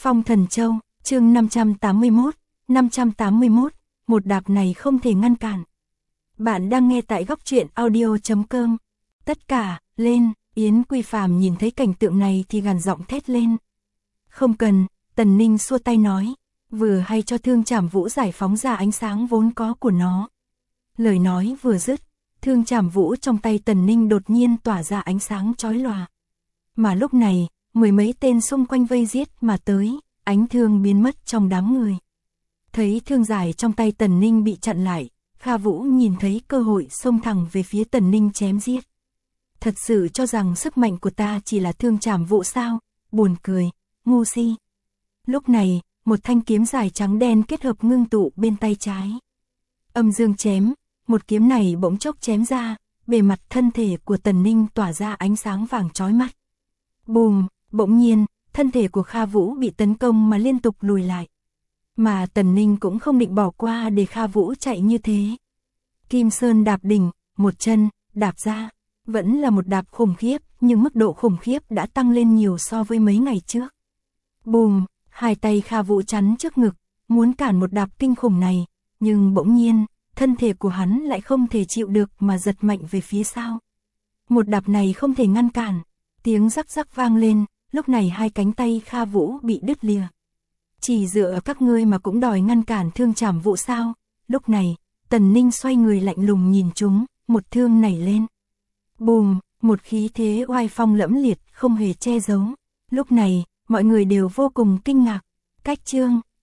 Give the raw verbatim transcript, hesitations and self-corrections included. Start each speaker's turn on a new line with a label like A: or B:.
A: Phong Thần Châu, chương năm trăm tám mươi mốt, năm trăm tám mươi mốt, một đạp này không thể ngăn cản. Bạn đang nghe tại góc truyện audio chấm com. Tất cả, lên, Yến Quy Phàm nhìn thấy cảnh tượng này thì gằn giọng thét lên. Không cần, Tần Ninh xua tay nói, vừa hay cho Thương Trảm Vũ giải phóng ra ánh sáng vốn có của nó. Lời nói vừa dứt, Thương Trảm Vũ trong tay Tần Ninh đột nhiên tỏa ra ánh sáng chói lòa. Mà lúc này, mười mấy tên xung quanh vây giết mà tới, ánh thương biến mất trong đám người. Thấy thương giải trong tay Tần Ninh bị chặn lại, Kha Vũ nhìn thấy cơ hội xông thẳng về phía Tần Ninh chém giết. Thật sự cho rằng sức mạnh của ta chỉ là Thương Trảm Vũ sao, buồn cười, ngu si. Lúc này, một thanh kiếm dài trắng đen kết hợp ngưng tụ bên tay trái. Âm dương chém, một kiếm này bỗng chốc chém ra, bề mặt thân thể của Tần Ninh tỏa ra ánh sáng vàng chói mắt. Bùm, bỗng nhiên, thân thể của Kha Vũ bị tấn công mà liên tục lùi lại. Mà Tần Ninh cũng không định bỏ qua để Kha Vũ chạy như thế. Kim Sơn đạp đỉnh, một chân, đạp ra. Vẫn là một đạp khủng khiếp, nhưng mức độ khủng khiếp đã tăng lên nhiều so với mấy ngày trước. Bùm, hai tay Kha Vũ chắn trước ngực, muốn cản một đạp kinh khủng này, nhưng bỗng nhiên, thân thể của hắn lại không thể chịu được mà giật mạnh về phía sau. Một đạp này không thể ngăn cản, tiếng rắc rắc vang lên, lúc này hai cánh tay Kha Vũ bị đứt lìa. Chỉ dựa các ngươi mà cũng đòi ngăn cản Thương Trảm Vũ sao? Lúc này, Tần Ninh xoay người lạnh lùng nhìn chúng, một thương nảy lên. Bùm, một khí thế oai phong lẫm liệt không hề che giấu. Lúc này, mọi người đều vô cùng kinh ngạc. Cách chương,